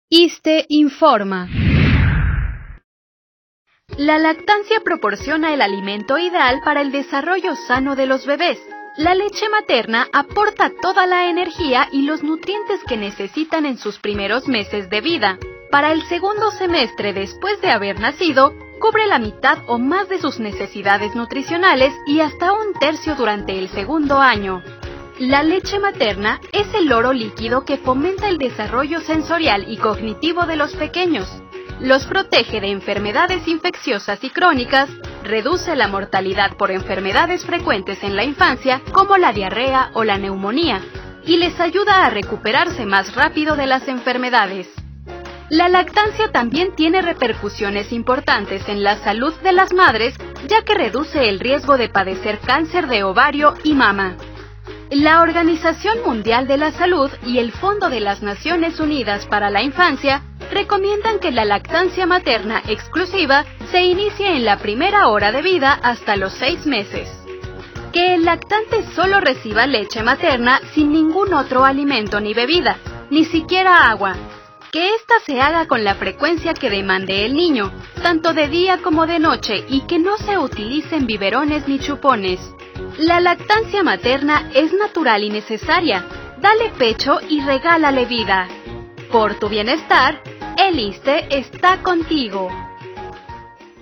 ISSSTE informa. La lactancia proporciona el alimento ideal para el desarrollo sano de los bebés. La leche materna aporta toda la energía y los nutrientes que necesitan en sus primeros meses de vida. Para el segundo semestre después de haber nacido, cubre la mitad o más de sus necesidades nutricionales y hasta un tercio durante el segundo año. La leche materna es el oro líquido que fomenta el desarrollo sensorial y cognitivo de los pequeños. Los protege de enfermedades infecciosas y crónicas, reduce la mortalidad por enfermedades frecuentes en la infancia como la diarrea o la neumonía, y les ayuda a recuperarse más rápido de las enfermedades. La lactancia también tiene repercusiones importantes en la salud de las madres, ya que reduce el riesgo de padecer cáncer de ovario y mama. La Organización Mundial de la Salud y el Fondo de las Naciones Unidas para la Infancia recomiendan que la lactancia materna exclusiva se inicie en la primera hora de vida hasta los 6 meses. Que el lactante solo reciba leche materna sin ningún otro alimento ni bebida, ni siquiera agua. Que ésta se haga con la frecuencia que demande el niño, tanto de día como de noche, y que no se utilicen biberones ni chupones. La lactancia materna es natural y necesaria. Dale pecho y regálale vida. Por tu bienestar, el ISSSTE está contigo.